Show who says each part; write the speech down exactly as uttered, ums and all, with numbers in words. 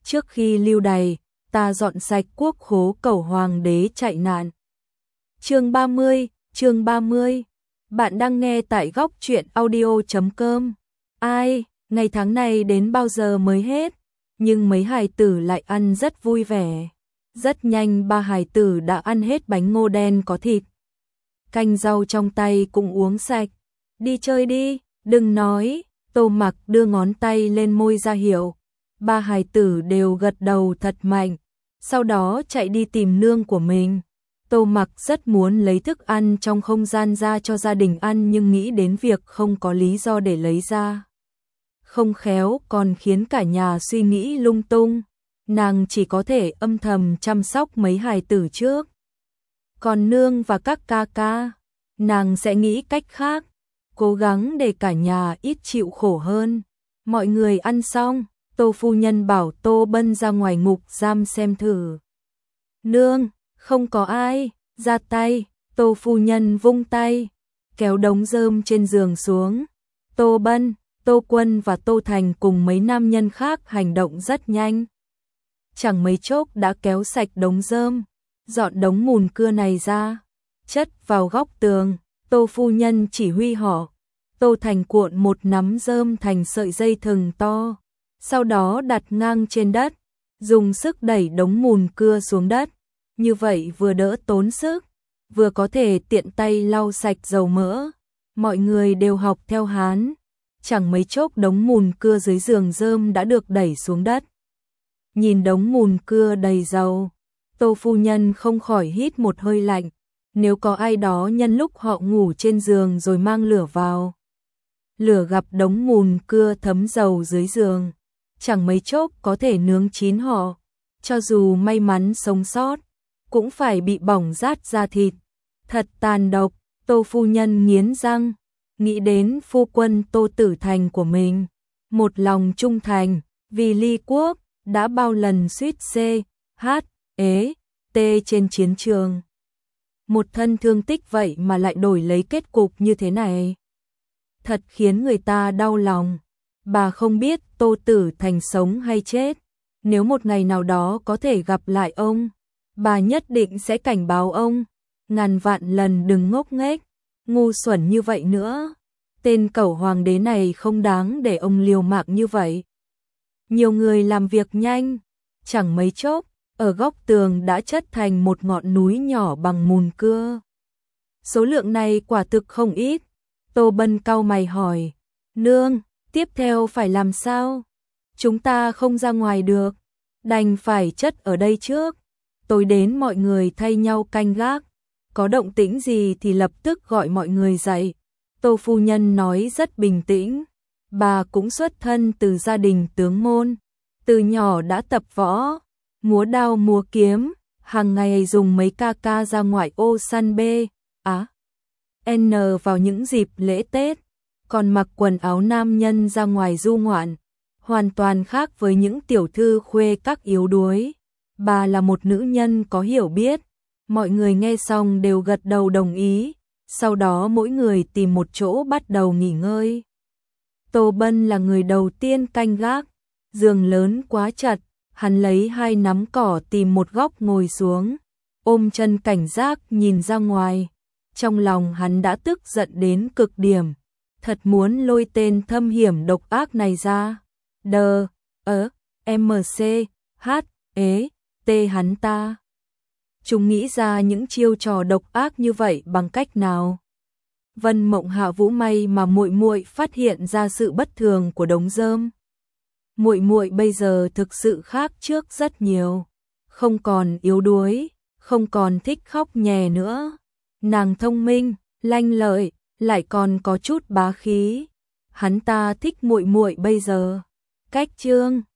Speaker 1: trước khi lưu đày, ta dọn sạch quốc khố cẩu hoàng đế chạy nạn. Chương ba mươi, chương ba mươi. Bạn đang nghe tại góc truyện audio chấm com. Ai, ngày tháng này đến bao giờ mới hết? Nhưng mấy hài tử lại ăn rất vui vẻ. Rất nhanh ba hài tử đã ăn hết bánh ngô đen có thịt. Canh rau trong tay cũng uống sạch. Đi chơi đi, đừng nói. Tô Mặc đưa ngón tay lên môi ra hiệu. Ba hài tử đều gật đầu thật mạnh. Sau đó chạy đi tìm nương của mình. Tô Mặc rất muốn lấy thức ăn trong không gian ra cho gia đình ăn, nhưng nghĩ đến việc không có lý do để lấy ra không khéo còn khiến cả nhà suy nghĩ lung tung. Nàng chỉ có thể âm thầm chăm sóc mấy hài tử trước. Còn nương và các ca ca, nàng sẽ nghĩ cách khác, cố gắng để cả nhà ít chịu khổ hơn. Mọi người ăn xong, Tô phu nhân bảo Tô Bân ra ngoài ngục giam xem thử. Nương, không có ai, ra tay. Tô phu nhân vung tay, kéo đống rơm trên giường xuống. Tô Bân, Tô Quân và Tô Thành cùng mấy nam nhân khác hành động rất nhanh. Chẳng mấy chốc đã kéo sạch đống rơm, dọn đống mùn cưa này ra, chất vào góc tường. Tô phu nhân chỉ huy họ. Tô Thành cuộn một nắm rơm thành sợi dây thừng to, sau đó đặt ngang trên đất, dùng sức đẩy đống mùn cưa xuống đất. Như vậy vừa đỡ tốn sức, vừa có thể tiện tay lau sạch dầu mỡ. Mọi người đều học theo hắn. Chẳng mấy chốc đống mùn cưa dưới giường rơm đã được đẩy xuống đất. Nhìn đống mùn cưa đầy dầu, Tô phu nhân không khỏi hít một hơi lạnh. Nếu có ai đó nhân lúc họ ngủ trên giường rồi mang lửa vào, lửa gặp đống mùn cưa thấm dầu dưới giường, chẳng mấy chốc có thể nướng chín họ. Cho dù may mắn sống sót, cũng phải bị bỏng rát da thịt. Thật tàn độc. Tô phu nhân nghiến răng, nghĩ đến phu quân Tô Tử Thành của mình, một lòng trung thành, vì ly quốc, đã bao lần suýt xê, hát, ế, tê trên chiến trường. Một thân thương tích vậy mà lại đổi lấy kết cục như thế này. Thật khiến người ta đau lòng. Bà không biết Tô Tử Thành sống hay chết. Nếu một ngày nào đó có thể gặp lại ông, bà nhất định sẽ cảnh báo ông, ngàn vạn lần đừng ngốc nghếch, ngu xuẩn như vậy nữa. Tên cẩu hoàng đế này không đáng để ông liều mạng như vậy. Nhiều người làm việc nhanh, chẳng mấy chốc, ở góc tường đã chất thành một ngọn núi nhỏ bằng mùn cưa. Số lượng này quả thực không ít. Tô Bân cau mày hỏi, nương, tiếp theo phải làm sao? Chúng ta không ra ngoài được, đành phải chất ở đây trước. Tối đến mọi người thay nhau canh gác, có động tĩnh gì thì lập tức gọi mọi người dậy. Tô phu nhân nói rất bình tĩnh, bà cũng xuất thân từ gia đình tướng môn, từ nhỏ đã tập võ, múa đao múa kiếm, hàng ngày dùng mấy ca ca ra ngoại ô săn bê, á, n vào những dịp lễ Tết, còn mặc quần áo nam nhân ra ngoài du ngoạn, hoàn toàn khác với những tiểu thư khuê các yếu đuối. Bà là một nữ nhân có hiểu biết. Mọi người nghe xong đều gật đầu đồng ý, sau đó mỗi người tìm một chỗ bắt đầu nghỉ ngơi. Tô Bân là người đầu tiên canh gác, giường lớn quá chặt, hắn lấy hai nắm cỏ tìm một góc ngồi xuống, ôm chân cảnh giác nhìn ra ngoài. Trong lòng hắn đã tức giận đến cực điểm, thật muốn lôi tên thâm hiểm độc ác này ra. Đờ, ớ, em xê, hát, ế, tê hắn ta. Chúng nghĩ ra những chiêu trò độc ác như vậy bằng cách nào? Vân Mộng Hạ Vũ may mà muội muội phát hiện ra sự bất thường của đống rơm. Muội muội bây giờ thực sự khác trước rất nhiều, không còn yếu đuối, không còn thích khóc nhè nữa. Nàng thông minh, lanh lợi, lại còn có chút bá khí. Hắn ta thích muội muội bây giờ. Cách chương